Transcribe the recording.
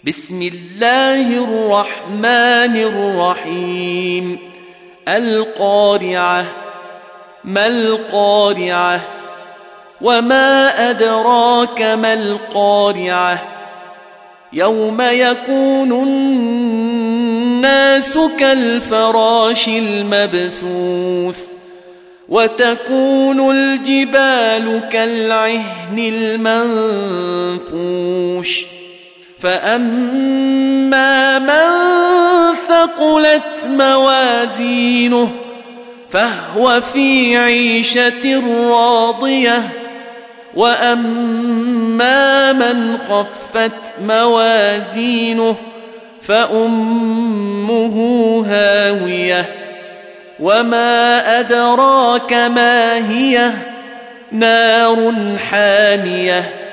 بسم الله الرحمن الرحيم القارعة ما القارعة وما أدراك ما القارعة يوم يكون الناس كالفراش المبثوث وتكون الجبال كالعهن المنفوش فأما من ثقلت موازينه فهو في عيشة راضية وأما من خفت موازينه فأمه هاوية وما أدراك ما هي نار حامية